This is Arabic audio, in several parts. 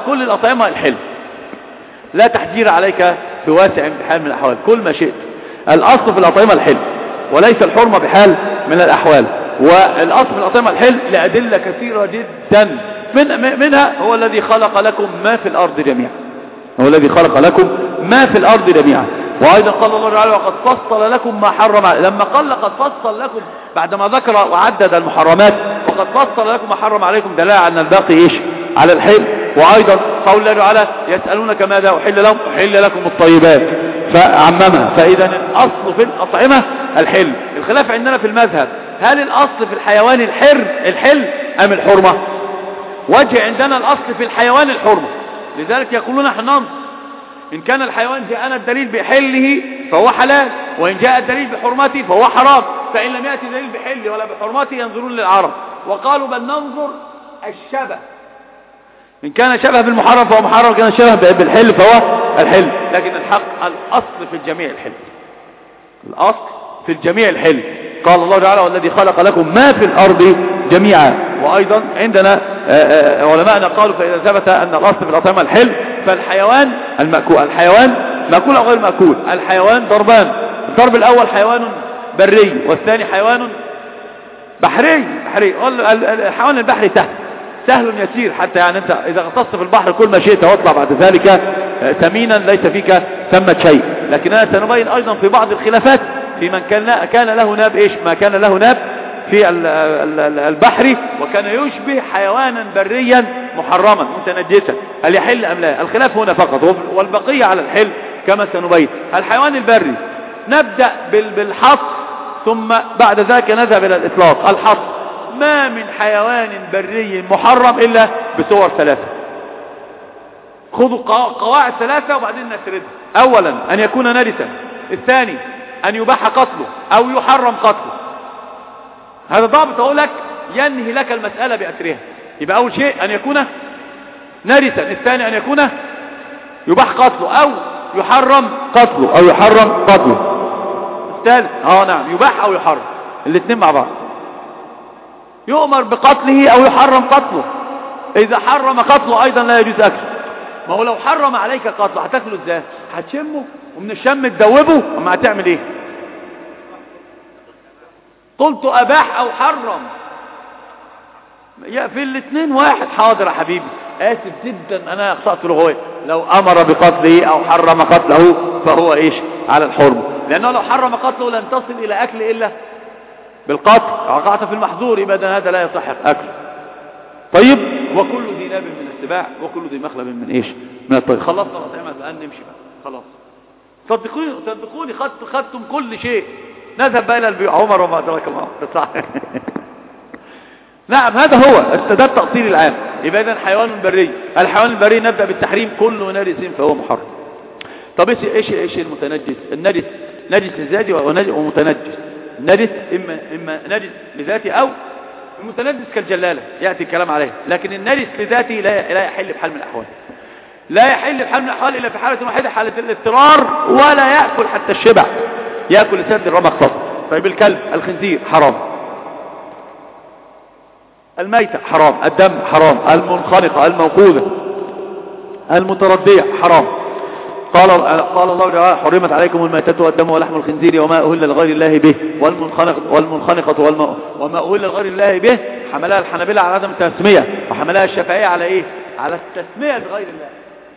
كل الأطعمة الحل، لا تحجير عليك بواسع بحال من الأحوال، كل ما شئت. الأصل في الأطعمة الحل وليس الحرمة بحال من الأحوال. والأصل في الأطعمة الحل لأدلة كثيرة جدا، منها هو الذي خلق لكم ما في الأرض جميعا، هو الذي خلق لكم ما في الأرض جميعا. وأيضا قال الله تعالى وقد فصل لكم ما حرم عليكم. لما قال قد فصل لكم بعدما ذكر وعدد المحرمات وقد فصل لكم ما حرم عليكم دلالة على أن الباقي إيش؟ على الحل. وأيضا قول الله تعالى يسألونك ماذا أحل لهم؟ أحل لكم الطيبات، فعممها. فإذا الأصل في الأطعمة الحل. الخلاف عندنا في المذهب هل الأصل في الحيوان الحل أم الحرمة؟ وجه عندنا الأصل في الحيوان الحرمة، لذلك يقولون احنا ننظر إن كان الحيوان جاءنا الدليل بحله فهو حلال، وإن جاء الدليل بحرمته فهو حرام. فإن لم يأتي دليل بحله ولا بحرمته ينظرون للعرب، وقالوا بل ننظر الشبه، إن كان شبه بالمحرم فهو محرم، وإن كان شبه بالحل فهو الحل. لكن الحق الأصل في الجميع الحل، الأصل في الجميع الحل. قال الله تعالى والذي خلق لكم ما في الأرض جميعا. وأيضا عندنا علماءنا قالوا فإذا ثبت أن الأصل في الأطعمة الحل فالحيوان المأكول، الحيوان مأكول أو غير مأكول. الحيوان ضربان، الضرب الأول حيوان بري والثاني حيوان بحري. الحيوان البحري سهل يسير، حتى يعني أنت إذا غطست في البحر كل ما شئت واطلع بعد ذلك ثمينا ليس فيك ثمة شيء. لكننا سنبين أيضا في بعض الخلافات في من كان له ناب إيش ما كان له ناب في البحر وكان يشبه حيوانا بريا محرما متنجسا، هل يحل أم لا؟ الخلاف هنا فقط، والبقية على الحل كما سنبين. الحيوان البري نبدأ بالحص ثم بعد ذلك نذهب إلى الإطلاق. الحص ما من حيوان بري محرم إلا بصور ثلاثة. خذوا قواعد ثلاثة وبعدين نسردها. أولا أن يكون نجسا، الثاني أن يباح قتله أو يحرم قتله. هذا ضابط أقول لك ينهي لك المسألة بأسرها. يبقى أول شيء أن يكون نجسا، الثاني أن يكون يباح قتله أو يحرم قتله الثالث نعم يباح أو يحرم، الاثنين مع بعض. يؤمر بقتله أو يحرم قتله. إذا حرم قتله أيضا لا يجوز أكله. ما هو لو حرم عليك قتله هتاكله ازاي؟ هتشمه ومن الشم تدوبه، اما هتعمل ايه؟ قلت أباح أو حرم، في الاثنين واحد. حاضر يا حبيبي، آسف جدا أنا أخطأت في الغوية. لو أمر بقتله أو حرم قتله فهو إيش؟ على الحرم، لأنه لو حرم قتله لن تصل إلى أكل إلا بالقتل، وقعت في المحظور، يبقى هذا لا يصح أكل. طيب، وكل ذي ناب من السباع وكل ذي مخلب من إيش؟ من الطير. خلصنا الأطعمة الآن نمشي بقى، خلاص. صدقوني خدتم كل شيء. نذهب بقى إلى البيع. عمر وما أدراك الله. نعم هذا هو ده التأصيل العام. يبقى إذن حيوان بري، الحيوان البري نبدأ بالتحريم، كل نجس فهو محرم. طب ايش المتنجس؟ النجس نجس ذاتي ومتنجس. نجس إما نجس لذاتي أو المتنجس كالجلالة يأتي الكلام عليه. لكن النجس لذاتي لا يحل بحال من الأحوال، لا يحل بحال من الأحوال إلا في حالة واحدة، حالة الاضطرار، ولا يأكل حتى الشبع، يأكل لسد الرمق فقط. طيب الكلب، الخنزير حرام، الميتة حرام، الدم حرام، المنخنقة، الموقوذة، المتردية حرام. قال الله تعالى حرمت عليكم الميتة والدم ولحم الخنزير وما أهل لغير الله به والمنخنقة وما أهل لغير الله به. حملها الحنابلة على عدم التسمية، وحملها الشافعية على إيه؟ على التسمية لغير الله.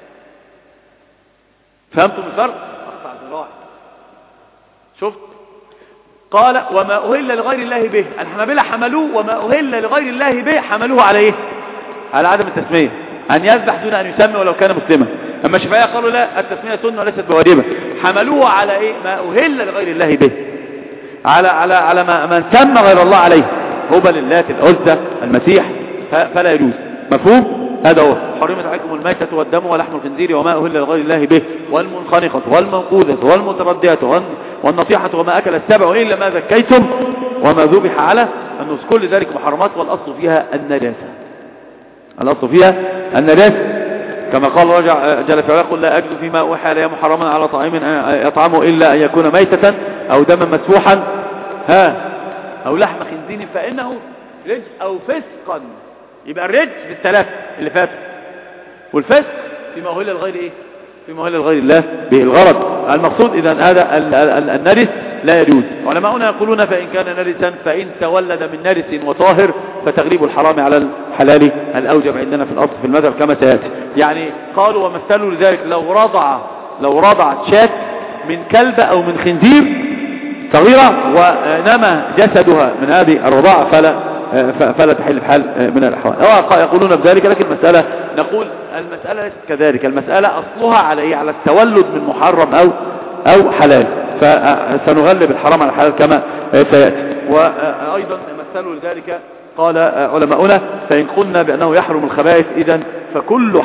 فهمتم الفرق؟ أقطع ذراعي. شفت؟ قال وما أهل لغير الله به. الحنابلة حملوه وما أهل لغير الله به حملوه على إيه؟ على عدم التسمية، أن يذبح دون أن يسمي ولو كان مسلما. أما الشافعية قالوا لا، التسمية سنة وليست بواجبة. حملوه على إيه؟ ما أهل لغير الله به، على ما سمى غير الله عليه، هبل، اللات، العزى، المسيح، فلا يجوز. مفهوم؟ هذا هو. حرمت عليكم الميتة والدم ولحم الخنزير وما أهل لغير الله به والمنخنقة والموقوذة والمتردية والنصيحة وما أكل السبع إلا ما ذكيتم وما ذبح على النسك، كل ذلك محرمات، والأصل فيها النجاسة. الأصل فيها النجاسة، كما قال الله جل في علاه قل لا أجد فيما أوحى إلي محرما على طعام يطعمه إلا أن يكون ميتة أو دما مسفوحا أو لحم خنزير فإنه رجس أو فسقا. يبقى الرجس بالثلاثة اللي فاتوا، والفسق فيما أهل الغير إيه؟ فيما أهل الغير الله به. الغرض المقصود إذا هذا النرس لا يجوز. علماؤنا يقولون فإن كان نرسا فإن تولد من نرس وطاهر فتغليب الحرام على الحلال الأوجب عندنا في الأصل في المذهب كما سيأتي. يعني قالوا ومثلوا لذلك لو رضعت شاة من كلب أو من خنزير صغيرة ونما جسدها من هذه الرضاعة فلا تحل بحال من الأحوال. يقولون بذلك، لكن المسألة نقول المسألة ليست كذلك. المسألة أصلها على إيه؟ على التولد من محرم أو حلال، فسنغلب الحرام على الحلال كما سيأتي. وأيضا مثلوا لذلك قال علماؤنا فإن قلنا بأنه يحرم الخبائث إذن فكل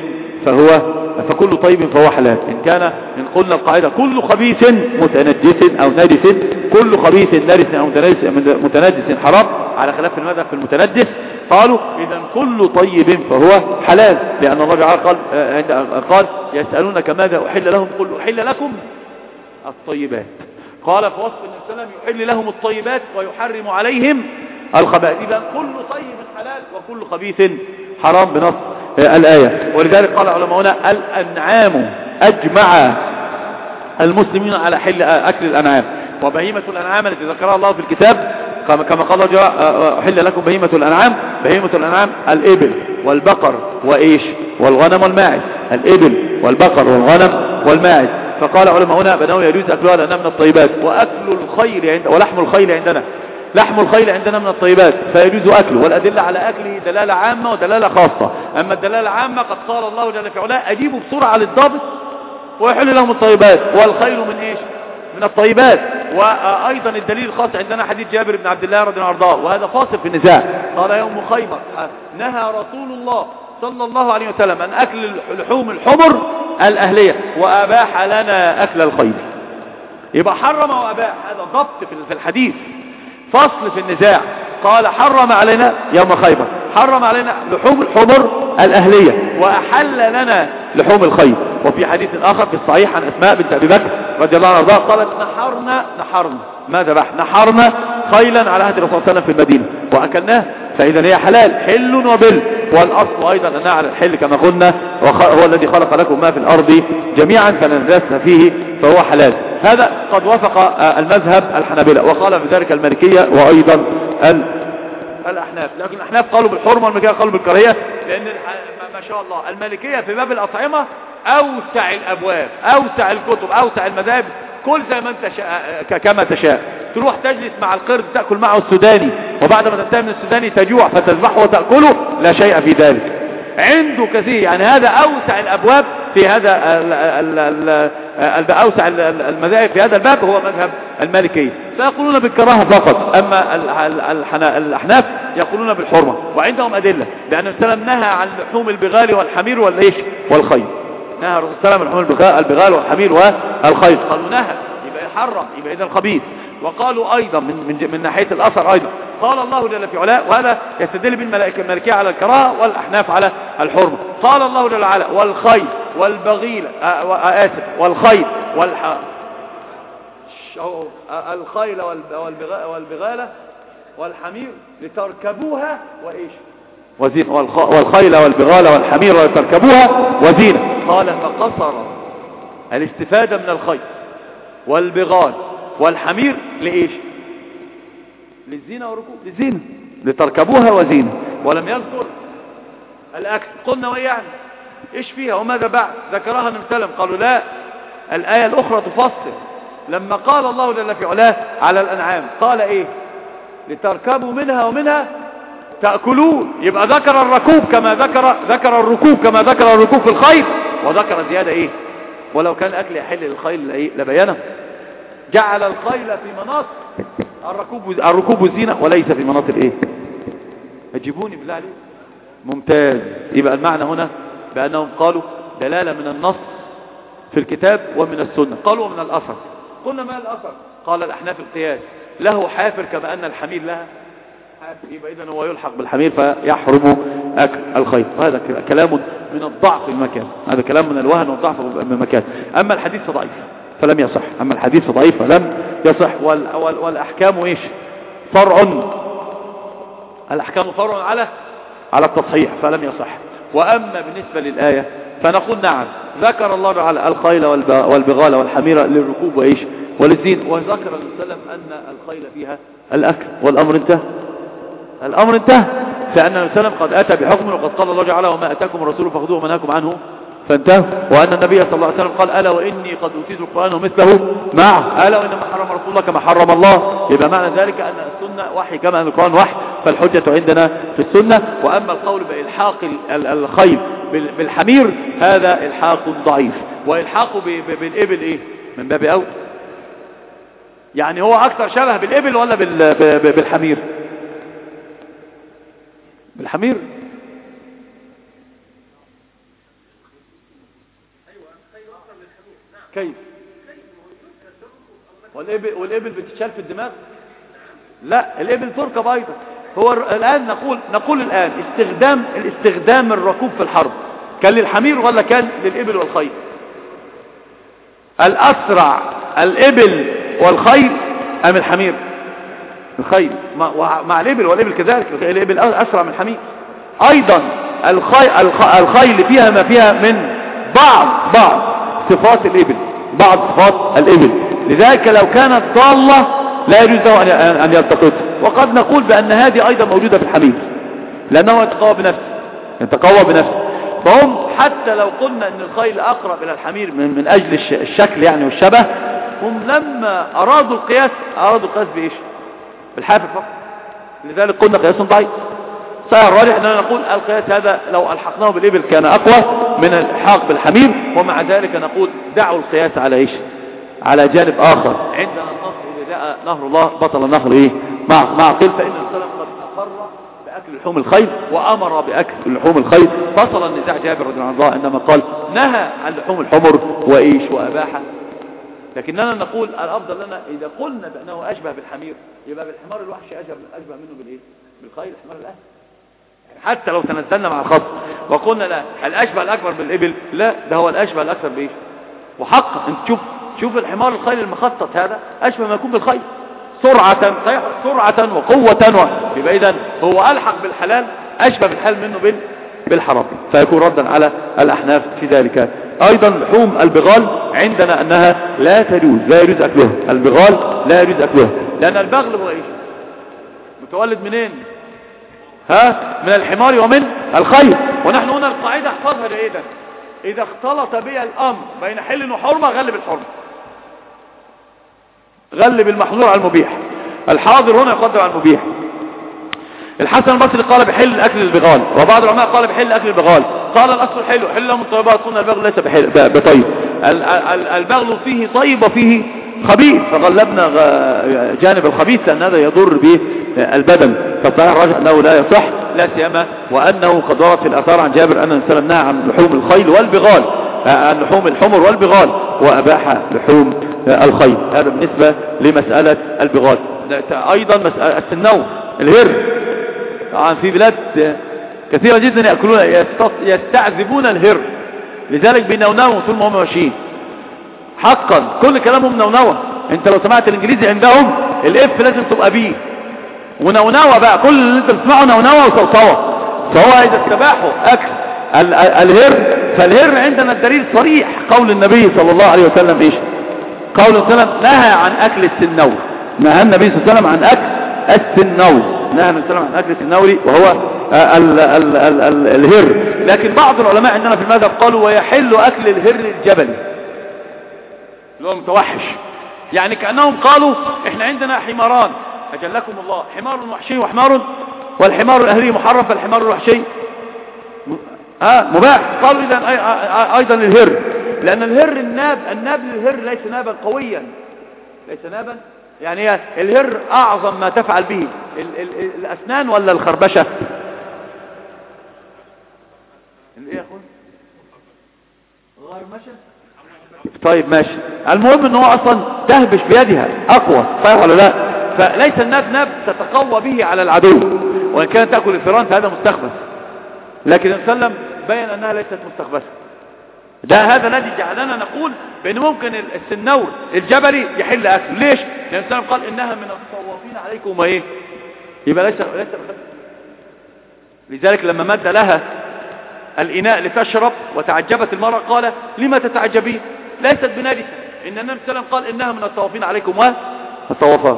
طيب فهو حلال. إن قلنا القاعدة كل خبيث متنجس أو نجس، كل خبيث نجس أو متنجس حرام، على خلاف المذهب في المتنجس. قالوا إذا كل طيب فهو حلال، لأن الله تعالى قال يسألونك ماذا أحل لهم قل أحل لكم الطيبات. قال في وصف النبي صلى الله عليه وسلم يحل لهم الطيبات ويحرم عليهم الخبائث. إذا كل طيب حلال وكل خبيث حرام بنص الآية. ولذلك قال علماؤنا الأنعام أجمع المسلمين على حل أكل الأنعام، وبهيمة الأنعام التي ذكرها الله في الكتاب كما قال أحل لكم بهيمة الأنعام. بهيمة الأنعام الإبل والبقر وإيش والغنم والماعز، الإبل والبقر والغنم والماعز. فقال علماؤنا بأنه يجوز أكلها لأنها من الطيبات، وأكل الخيل ولحم الخيل عندنا، لحم الخيل عندنا من الطيبات فيجوز أكله. والأدلة على أكله دلالة عامة ودلالة خاصة. أما الدلالة العامة قد قال الله جل في علاه أجيبوا بسرعة للضابط ويحل لهم الطيبات، والخيل من إيش؟ من الطيبات. وأيضا الدليل الخاص عندنا حديث جابر بن عبد الله رضي الله عنه، وهذا فاصل في النزاع. قال يوم خيبر نهى رسول الله صلى الله عليه وسلم عن أكل لحوم الحمر الأهلية وأباح لنا أكل الخيل. يبقى حرم وأباح، هذا ضبط في الحديث، فصل في النزاع. قال حرم علينا يوم خيبر، حرم علينا لحوم الحمر الأهلية وأحل لنا لحوم الخيل. وفي حديث آخر في الصحيح عن أسماء بنت أبي بكر رضي الله عنها قالت نحرنا ما ذبح، نحرنا خيلا على عهد الرسول صلى الله عليه وسلم في المدينة وأكلناه، فإذا هي حلال حل وبل. والأصل أيضا أنها على الحل كما قلنا، هو الذي خلق لكم ما في الأرض جميعا فنزلنا فيه فهو حلال. هذا قد وافق المذهب الحنابلة، وقال بذلك المالكية وأيضا الأحناف. لكن الأحناف قالوا بالحرمة والمالكية قالوا بالكراهية، لأن ما شاء الله المالكية في باب الأطعمة أوسع الأبواب، أوسع الكتب، أوسع المذاهب، كل زي ما انت كما تشاء. تروح تجلس مع القرد تأكل معه السوداني، وبعد ما تنتهي من السوداني تجوع فتذبحه وتأكله، لا شيء في ذلك. عنده كثير، يعني هذا أوسع الأبواب في هذا أوسع المذاهب في هذا الباب هو مذهب المالكية، فيقولون بالكراهة فقط. أما الأحناف يقولون بالحرمة، وعندهم أدلة، لأن السلام نهى عن لحوم البغال والحمير والخيل. نهى الرسول صلى الله عليه وسلم عن لحوم البغال والحمير والخيل، قالوا نهى يبقى يحرم، يبقى إذا الخبيث. وقالوا أيضا من ناحية الأثر أيضا قال الله جل في علاه، وهذا يستدل بالمالكية على الكراهة والأحناف على الحرمة. قال الله جل وعلا والخيل والبغيل والخيل الخيل والبغالة والحمير لتركبوها وإيش وزينة، والخيل والبغال والحمير لتركبوها وزينة. قال فقصر الاستفادة من الخيل والبغال والحمير لإيش؟ للزينة وركوب، للزينة لتركبوها وزينة، ولم يذكر الأكل. قلنا ويعني إيش فيها وماذا بعد؟ ذكرها النبي صلى الله عليه وسلم. قالوا لا، الآية الأخرى تفصل. لما قال الله جل في علاه على الأنعام قال إيه؟ لتركبوا منها ومنها تأكلون. يبقى ذكر الركوب كما ذكر الركوب كما ذكر الركوب في الخيل، وذكر زيادة إيه؟ ولو كان أكل يحل للخيل لبينه. جعل الخيل في مناط الركوب والزينة وليس في مناط الإيه؟ أجيبوني بالله عليك. ممتاز. يبقى المعنى هنا بأنهم قالوا دلالة من النص في الكتاب ومن السنة. قالوا ومن الأثر. قلنا ما الأثر؟ قال الأحناف القياس، له حافر كما أن الحمير لها حافر، يبقى إذن هو يلحق بالحمير فيحرم أكل الخيل. وهذا كلام من الضعف المكان، هذا كلام من الوهن والضعف المكان. أما الحديث فضعيف فلم يصح، أما الحديث ضعيف فلم يصح. والأحكام إيش؟ فرع، الأحكام فرع على التصحيح فلم يصح. وأما بالنسبة للآية فنقول نعم، ذكر الله تعالى الخيل والبغال والحمير للركوب وإيش وللزين، وذكر النبي صلى الله عليه وسلم أن الخيل فيها الأكل، والأمر انتهى. الأمر انتهى، فأن النبي صلى الله عليه وسلم قد أتى بحكم، وقد قال الله تعالى وما أتاكم الرسول فخذوه وما نهاكم عنه فانتهوا، وأن النبي صلى الله عليه وسلم قال ألا وإني قد أوتيت القرآن ومثله معه، ألا وإنما حرم رسول الله كما حرم الله. يبقى معنى ذلك أن السنة وحي كما أن القرآن وحي، فالحجة عندنا في السنة. وأما القول بإلحاق الخيل بالحمير هذا إلحاق ضعيف، وإلحاقه بالإبل إيه من باب أول، يعني هو أكثر شبه بالإبل ولا بالحمير؟ بالحمير. كيف؟ والإبل بتتشال في الدماغ؟ لا، الإبل تركب أيضا. هو الآن نقول الآن الاستخدام الركوب في الحرب كان للحمير ولا كان للإبل والخيل؟ الأسرع الإبل والخيل أم الحمير؟ الخيل مع الإبل، والإبل كذلك، الإبل أسرع من الحمير. أيضا الخيل فيها ما فيها من بعض صفات الإبل، بعض صفات الإبل، لذلك لو كانت ضالة لا يجوز له أن يلتقطها. وقد نقول بأن هذه أيضا موجودة في الحمير، لأنه يتقوى بنفسه. فهم حتى لو قلنا أن الخيل أقرب إلى الحمير من أجل الشكل يعني والشبه، هم لما أرادوا القياس بإيش؟ بالحافر فقط. لذلك قلنا قياس ضعيف. الراجح أننا نقول القياس هذا لو ألحقناه بالإبل كان أقوى من الحاق بالحمير، ومع ذلك نقول دعوا القياس على إيش؟ على جانب آخر. عندنا النهر إذا جاء نهر الله بطل النهر إيه؟ مع قيل، فإن الرسول قد أقر بأكل لحوم الخيل وأمر بأكل لحوم الخيل، فصل النزاع جابر رضي الله عنه عندما قال نهى عن لحوم الحمر وإيش وأباحه. لكننا نقول الأفضل لنا إذا قلنا بأنه أشبه بالحمير يبقى بالحمار الوحشي أشبه منه بالإيه؟ بالخيل، الحمار الأهل. حتى لو تنزلنا مع الخط وقلنا لا الأشبه الأكبر بالإبل، لا ده هو الأشبه الأكثر بإيش؟ وحقا أنت شوف الحمار الخيل المخطط هذا أشبه ما يكون بالخيل سرعة وقوة يبقى إذن هو ألحق بالحلال أشبه بالحلال منه بالحرام، فيكون ردا على الأحناف في ذلك. أيضا لحوم البغال عندنا أنها لا يجوز أكلها. البغال لا يجوز أكلها، لأن البغل هو إيش؟ متولد منين؟ من الحمار ومن الخيل. ونحن هنا القاعدة احفظها جيدا، إذا اختلط بي الأمر بين حل وحرمة غلب الحرمة، غلب المحظور على المبيح. الحاضر هنا يقدم على المبيح. الحسن البصري قال بحل أكل البغال، وبعض العلماء قال بحل أكل البغال. قال الأصل حل لهم الطيبات، قلنا البغل ليس بطيب. البغل فيه طيب وفيه خبيث، فغلبنا جانب الخبيث لأن هذا يضر به البدن، فالصحيح الراجح أنه لا يصح، لا سيما وأنه قد ورد في الآثار عن جابر أن النبي نهى عن لحوم الخيل والبغال، عن لحوم الحمر والبغال، وأباح لحوم الخيل. هذا بالنسبة لمسألة البغال. أيضا مسألة السنو الهر، طبعا في بلاد كثيرة جدا يأكلون يستعذبون الهر، لذلك بينونوا طول ما هم ماشيين. حقا كل كلامهم نونوة. انت لو سمعت الانجليزي عندهم الاف لازم تبقى بيه، ونونوة بقى، كل اللي انت بتسمعه نونوة وصوصوة. فهو اذا استباحوا اكل الهر، فالهر عندنا الدليل صريح، قول النبي صلى الله عليه وسلم ايش؟ قول صلى الله عليه وسلم نهى عن اكل السنور، نهى النبي صلى الله عليه وسلم عن اكل السنور، نهى النبي صلى الله عليه وسلم عن اكل السنور وهو الهر. لكن بعض العلماء عندنا في المذهب قالوا ويحل اكل الهر الجبلي اللي هو متوحش، يعني كأنهم قالوا احنا عندنا حماران اجلكم الله، حمار وحشي وحمار، والحمار الاهلي محرم، فالحمار الوحشي مباح. قالوا اذا ايضا الهر، لان الهر الناب للهر ليس نابا قويا، ليس نابا، يعني هي الهر اعظم ما تفعل به الاسنان ولا الخربشة؟ ايه يا اخوان؟ غرمشة. طيب ماشي، المهم ان هو اصلا تهبش بيدها اقوى، صحيح ولا لا؟ فليس الناب تتقوى به على العدو، وان كانت تأكل الفيران فهذا مستخبث، لكن النبي صلى الله عليه وسلم بين انها ليست مستخبثة. هذا الذي جعلنا نقول بان ممكن السنور الجبلي يحل اكل. ليش؟ لان النبي قال انها من الطوافين عليكم ايه، يبقى ليس. لذلك لما مد لها الإناء لتشرب وتعجبت المرأة قال لما تتعجبين ليست بنجسة إن النبي صلى الله عليه وسلم قال إنها من الطوافين عليكم والطوافات.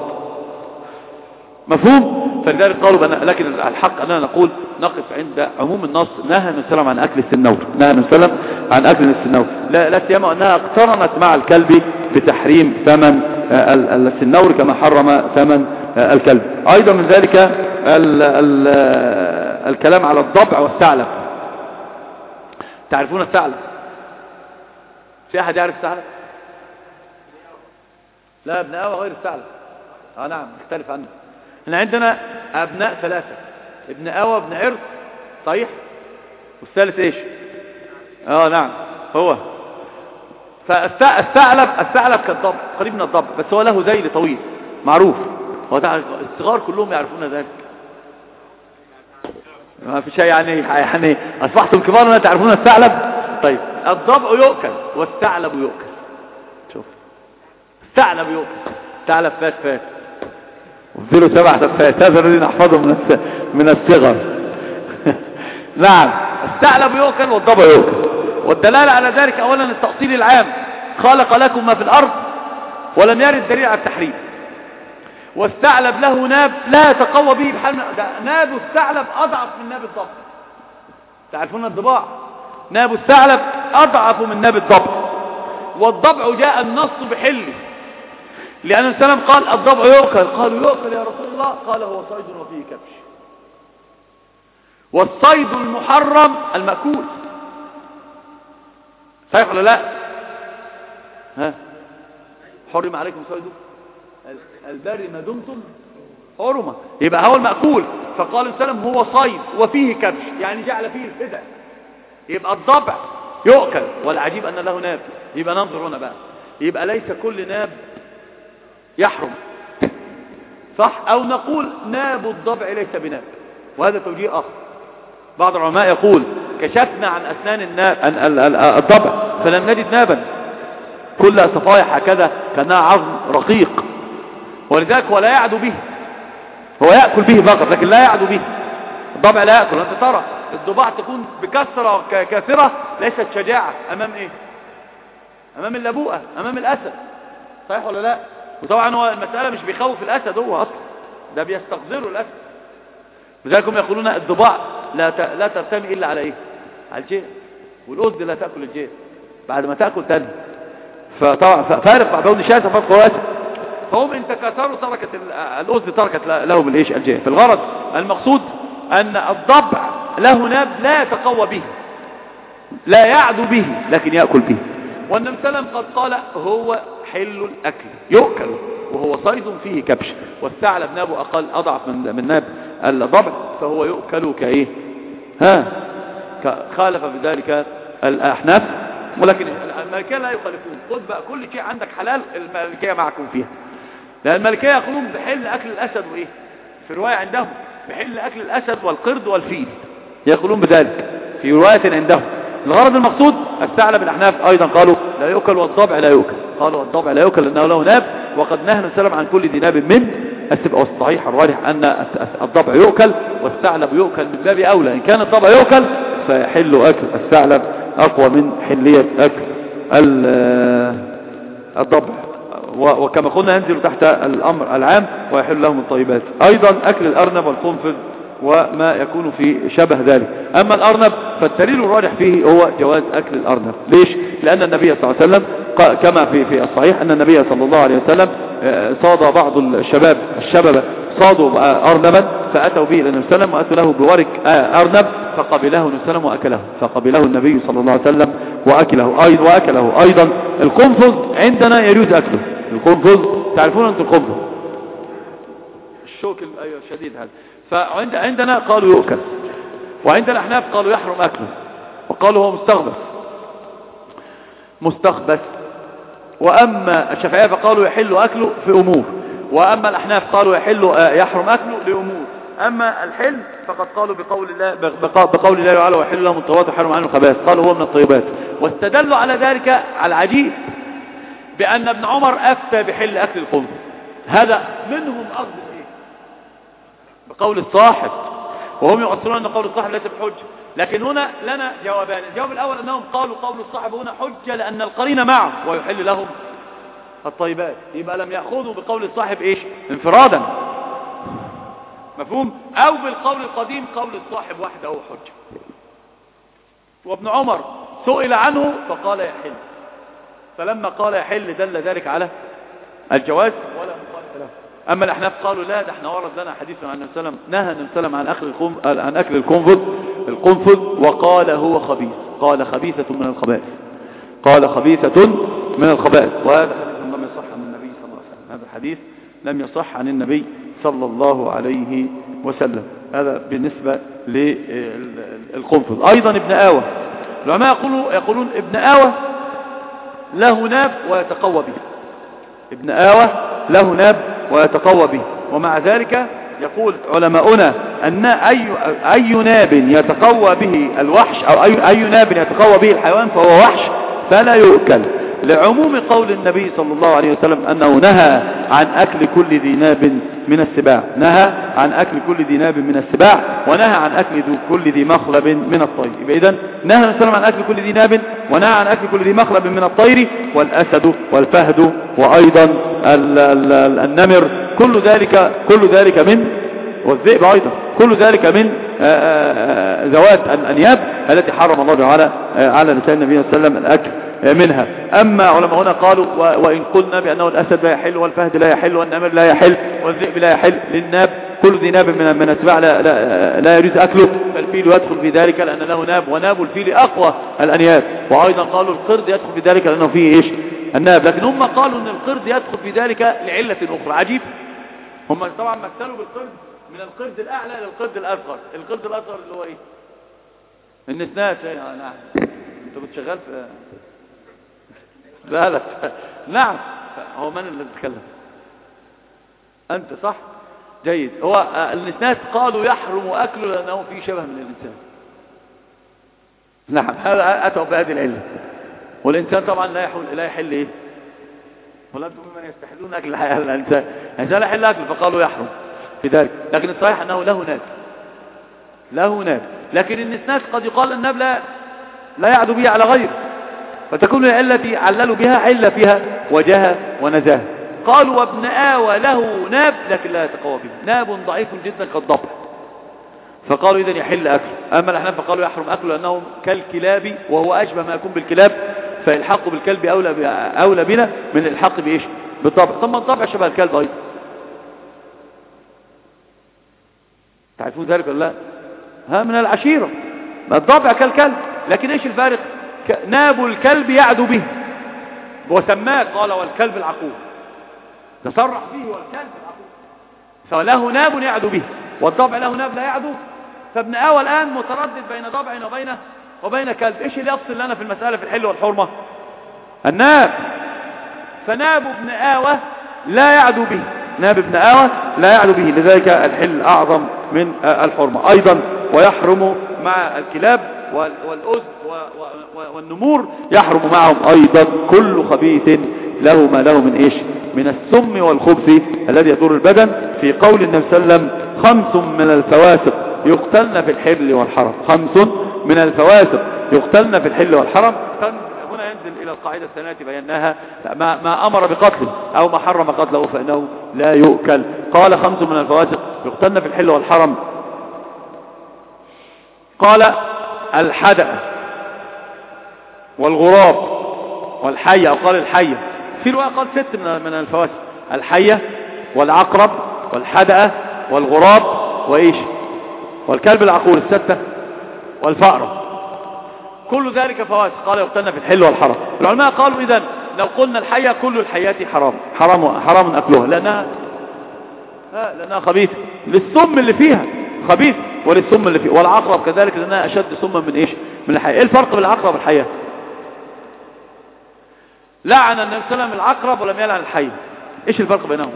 مفهوم؟ فلذلك قالوا لكن الحق أننا نقول نقف عند عموم النص. نهى النبي صلى الله عليه وسلم عن أكل السنور، نهى النبي صلى الله عليه وسلم عن أكل السنور، لا سيما أنها اقترنت مع الكلب بتحريم ثمن السنور كما حرم ثمن الكلب. أيضا من ذلك الكلام على الضبع والثعلب. تعرفون الثعلب؟ في أحد يعرف الثعلب؟ لا، ابن آوى غير الثعلب. نعم يختلف عنه. احنا عندنا أبناء ثلاثة، ابن آوى وابن عرض صحيح، والثالث ايش؟ نعم هو. فالثعلب كالضبع، قريب من الضبع، بس هو له ذيل طويل معروف، هو الصغار كلهم يعرفون ذلك. ما في شيء يعني أصبحتم كبار ولا تعرفون الثعلب. طيب الضبع يؤكل والثعلب يؤكل. شوف الثعلب يؤكل، ثعلب فات وفيله 7 تفات، هذا الذي نحفظه من الصغر. نعم الثعلب يؤكل والضبع يؤكل. والدلالة على ذلك أولا التأصيل العام، خلق لكم ما في الأرض، ولم يرد دليل على التحريم. والثعلب له ناب لا يتقوى به بحال ناب الثعلب أضعف من ناب الضبع. تعرفون الضباع ناب الثعلب أضعف من ناب الضبع، والضبع جاء النص بحله، لأن السلام قال الضبع يؤكل، قالوا يؤكل يا رسول الله، قال هو صيد وفيه كبش. والصيد المحرم المأكول، صحيح ولا لا؟ حرم عليكم صيده البر ما دمتم حرمة، يبقى هو المأكول. فقال السلام هو صيد وفيه كبش، يعني جعل فيه الفدع، يبقى الضبع يؤكل. والعجيب أن له ناب. يبقى ننظر هنا بقى، يبقى ليس كل ناب يحرم، صح؟ أو نقول ناب الضبع ليس بناب، وهذا توجيه آخر. بعض العلماء يقول كشفنا عن أسنان الضبع فلم نجد نابا، كل صفائح هكذا كانها عظم رقيق، ولذلك هو لا يعدو به، هو يأكل به فقط لكن لا يعدو به. الضبع لا يأكل. أنت ترى الضباع تكون بكثرة كثرة، ليست شجاعة أمام إيه؟ أمام اللبوءة، أمام الأسد، صحيح ولا لا؟ وطبعا هو المسألة مش بيخوف الأسد هو أصلا، ده بيستقذره الأسد. لذلك هم يقولون الضباع لا ترتمي إلا على إيه؟ على الجيع، والأسد لا تأكل الجيع، بعد ما تأكل تاني. فطبعا فارق بين شاسة فرق واسع. فهم إن تكاثروا تركت الأسد تركت لهم الإيش؟ الجيع. في الغرض المقصود أن الضبع له ناب لا يتقوى به، لا يعدو به، لكن يأكل به. والنبي صلى الله عليه وسلم قد قال هو حل الأكل يؤكل وهو صيد فيه كبش. والثعلب نابه أضعف من ناب الضبع، فهو يؤكل كإيه؟ خالف بذلك الأحناف، ولكن المالكية لا يخالفون. خذ بقى كل شيء عندك حلال، المالكية معكم فيها، لأن المالكية يقولون بحل أكل الأسد وإيه؟ في رواية عندهم بحل أكل الأسد والقرد والفيل، يقولون بذلك في رواية عندهم. الغرض المقصود الثعلب الأحناف أيضا قالوا لا يؤكل والضبع لا يؤكل، قالوا الضبع لا يؤكل لأنه له ناب، وقد نهى النبي صلى الله عليه وسلم عن كل ذي ناب من السبع. والصحيح الراجح أن الضبع يؤكل والثعلب يؤكل من باب أولى. إن كان الضبع يؤكل فيحل أكل الثعلب أقوى من حلية أكل الضبع. وكما قلنا ينزل تحت الأمر العام ويحل لهم الطيبات. أيضا أكل الأرنب والقنفذ وما يكون في شبه ذلك. أما الأرنب فالدليل الراجح فيه هو جواز أكل الأرنب. ليش؟ لأن النبي صلى الله عليه وسلم كما في الصحيح أن النبي صلى الله عليه وسلم صاد بعض الشباب صادوا أرنبا فأتوا به إلى النبي صلى الله عليه وسلم وأتوا له بورك أرنب فقبله النبي صلى الله عليه وسلم وأكله، فقبله النبي صلى الله عليه وسلم وأكله. أيضا القنفذ عندنا يجوز أكله. القنفذ تعرفون أنت القنفذ الشوك أيوة شديد هذا. فعندنا قالوا يؤكل، وعند الأحناف قالوا يحرم أكله، وقالوا هو مستخبث. وأما الشافعية فقالوا يحل أكله في أمور، وأما الأحناف قالوا يحرم أكله لأمور. أما الحل فقد قالوا بقول الله تعالى ويحل لهم الطيبات ويحرم عنهم الخبائث، قالوا هو من الطيبات. واستدلوا على ذلك على العجيب بأن ابن عمر أفتى بحل أكل الخبز، هذا منهم أخذ إيه؟ بقول الصاحب وهم يؤصلون أن قول الصاحب ليس بحجة. لكن هنا لنا جوابان. الجواب الأول أنهم قالوا قول الصاحب هنا حجة لأن القرين معه ويحل لهم الطيبات، يبقى لم يأخذوا بقول الصاحب إيش انفرادا، مفهوم؟ أو بالقول القديم قول الصاحب وحده حجة. وابن عمر سئل عنه فقال يحل، فلما قال يحل دل ذلك على الجواز ولا مخالف له. أما الأحناف قالوا لا، ده احنا ورد لنا حديث عن النبي صلى الله عليه وسلم نهى النبي صلى الله عليه وسلم عن أكل القنفذ وقال هو خبيث، قال خبيثة من الخبائث، قال خبيثة من الخبائث. وهذا حديث لم يصح عن النبي صلى الله عليه وسلم، هذا الحديث لم يصح عن النبي صلى الله عليه وسلم. هذا بالنسبة للقنفذ. أيضا ابن آوى، العلماء يقولون ابن آوى له ناب ويتقوى به، ابن آوى له ناب ويتقوى به، ومع ذلك يقول علماؤنا أن أي ناب يتقوى به الوحش أو أي ناب يتقوى به الحيوان فهو وحش فلا يؤكل، لعموم قول النبي صلى الله عليه وسلم أنه نهى عن أكل كل ذي ناب من السباع، نهى عن أكل كل ذي ناب من السباع، ونهى عن أكل كل ذي مخلب من الطير. يبقى إذن نهى النبي صلى الله عليه وسلم عن أكل كل ذي ناب، ونهى عن أكل كل ذي مخلب من الطير، والأسد والفهد وأيضا النمر، كل ذلك من، والذئب أيضا، كل ذلك من ذوات الأنياب التي حرم الله على لسان النبي صلى الله عليه وسلم الأكل منها. أما علماء هنا قالوا وإن قلنا بأنه الأسد لا يحل والفهد لا يحل والنمر لا يحل والذئب لا يحل، للناب كل ذي ناب من السباع لا يجوز أكله، فالفيل يدخل في ذلك لأن له ناب، وناب الفيل أقوى الأنياب. وأيضا قالوا القرد يدخل في ذلك لأنه فيه إيش الناب، لكن هم قالوا أن القرد يدخل في ذلك لعلة أخرى. عجيب، هم طبعا مثلوا بالقرد من القرد الأعلى إلى القرد الأصغر. القرد الأصغر اللي هو إيه؟ النسناس. نعم، أنت كنت شغال في لا نعم، هو من اللي تتكلم؟ أنت صح؟ جيد. هو النسناس قالوا يحرم أكله لأنه فيه شبه من الإنسان. نعم، هذا أتوا بهذه العلة. والإنسان طبعا لا يحل إيه؟ ولا أنتم ممن يستحلون أكل الإنسان لا يحل أكله فقالوا يحرم في ذلك. لكن الصحيح أنه له ناب، لكن النسناس قد يقال الناب لا يعدو به على غيره، فتكون العلة التي عللوا بها علة فيها وجهة ونزاهة. قالوا وابن آوى له ناب لكن لا يتقوى به، ناب ضعيف جدا كالضبع، فقالوا إذن يحل أكله. أما الأحناف فقالوا يحرم أكله لأنه كالكلاب وهو أشبه ما يكون بالكلاب، فالحق بالكلب أولى بنا من الحق بإيش؟ بالضبع. ثم الضبع شبه الكلب أيضا، تعرفون ذلك ولا لا؟ من العشيرة، الضبع كالكلب، لكن إيش الفارق؟ ناب الكلب يعدو به وسماه قال والكلب العقور، تصرح به والكلب العقور، فله ناب يعدو به والضبع له ناب لا يعدو. فابن آوى الآن متردد بين ضبع وبين كلب. إيش اللي يفصل لنا في المسألة في الحل والحرمة؟ الناب. فناب ابن آوى لا يعدو به، ناب ابن آوى لا يعدو به، لذلك الحل أعظم من الحرمة. أيضا ويحرم مع الكلاب والأذ والنمور، يحرم معهم أيضا كل خبيث له ما له من إيش؟ من السم والخبث الذي يضر البدن، في قول النبي صلى الله عليه وسلم 5 من الفواسق يقتلن في الحل والحرم، 5 من الفواسق يقتلن في الحل والحرم. هنا ينزل إلى القاعدة الثانية بيناها ما أمر بقتله أو ما حرم قتله فإنه لا يؤكل. قال 5 من الفواسق يقتلن في الحل والحرم، قال الحدأ والغراب والحية، أو قال الحية، في رواية قال 6 من الفواسق، الحية والعقرب والحدأ والغراب وإيش؟ والكلب العقور 6 والفأرة، كل ذلك فواسق. قال يقتلن في الحل والحرم. العلماء قالوا إذن لو قلنا الحية كل الحيات حرام أكلها لأنها خبيثة، للسم اللي فيها خبيث وللسم اللي فيه، والعقرب كذلك لأنها أشد سما من إيش؟ من الحية. إيه الفرق بين العقرب والحية؟ لعن النبي صلى الله عليه وسلم العقرب ولم يلعن الحية، إيش الفرق بينهم؟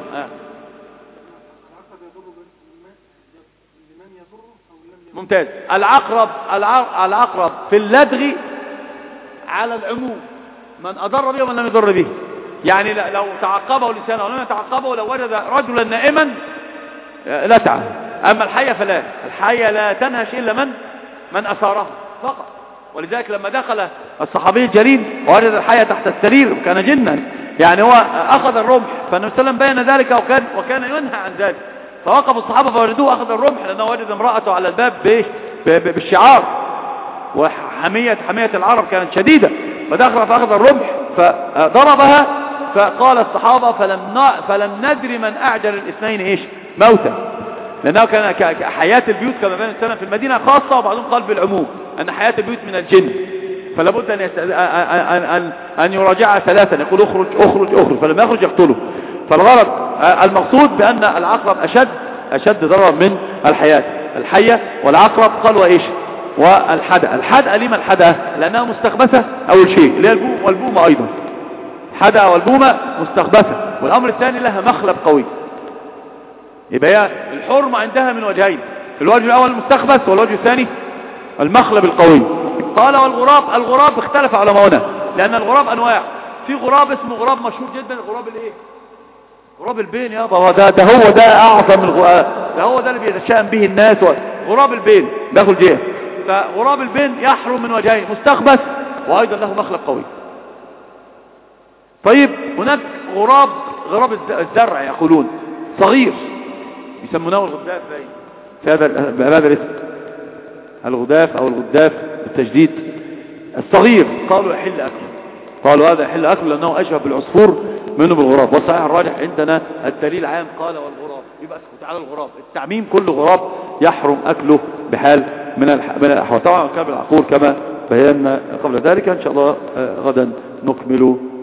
ممتاز. العقرب في اللدغ على العموم، من أضر به ومن لم يضر به، يعني لو تعقبه الإنسان أو لم يتعقبه، لو وجد رجلا نائما لسعه أما الحية فلا، الحية لا تنهش إلا من أثارها فقط. ولذلك لما دخل الصحابي الجليل ووجد الحية تحت السرير وكان جنا، يعني هو أخذ الرمح، فالنبي صلى الله عليه وسلم بين ذلك وكان ينهى عن ذلك، فوقف الصحابة فوجدوه أخذ الرمح لأنه وجد امرأته على الباب بالشعار، وحمية العرب كانت شديدة، فدخل فأخذ الرمح فضربها، فقال الصحابة فلم ندري من أعجل الاثنين إيش موتا، لأنه كان حياة البيوت كما بين السنة في المدينة خاصة، وبعضهم قال بالعموم أن حياة البيوت من الجن، فلا بد أن يراجعها ثلاثا، يقول اخرج اخرج اخرج، فلما يخرج يقتله. فالغرض المقصود بأن العقرب أشد ضررا من الحية والعقرب قال وإيش والحدأ. الحدأ لما الحدأ؟ لأنها مستخبثة أول شيء، اللي هي البوم والبومة أيضا، حدأ والبومة مستخبثة. والأمر الثاني لها مخلب قوي، يبقى هي الحرمة عندها من وجهين، الوجه الأول المستخبث والوجه الثاني المخلب القوي. قال الغراب اختلف علماؤنا، لأن الغراب أنواع، في غراب اسمه غراب مشهور جدا، الغراب الايه؟ غراب البين يابا، ده هو ده أعظم الغراب، ده هو ده اللي بيتشائم به الناس، غراب البين داخل جهة. فغراب البين يحرم من وجهين، مستخبث وأيضا له مخلب قوي. طيب هناك غراب الزرع يقولون صغير، يسمونه الغداف في هذا الاسم، الغداف أو الغداف بالتجديد الصغير، قالوا يحل أكله، قالوا هذا يحل أكله لأنه أشبه بالعصفور منه بالغراب. والصحيح الراجح عندنا الدليل عام قال والغراب، يبقى اسكت على الغراب، التعميم كل غراب يحرم أكله بحال من الأحوال. طبعا كان العقور كما بينا قبل ذلك. إن شاء الله غدا نكمل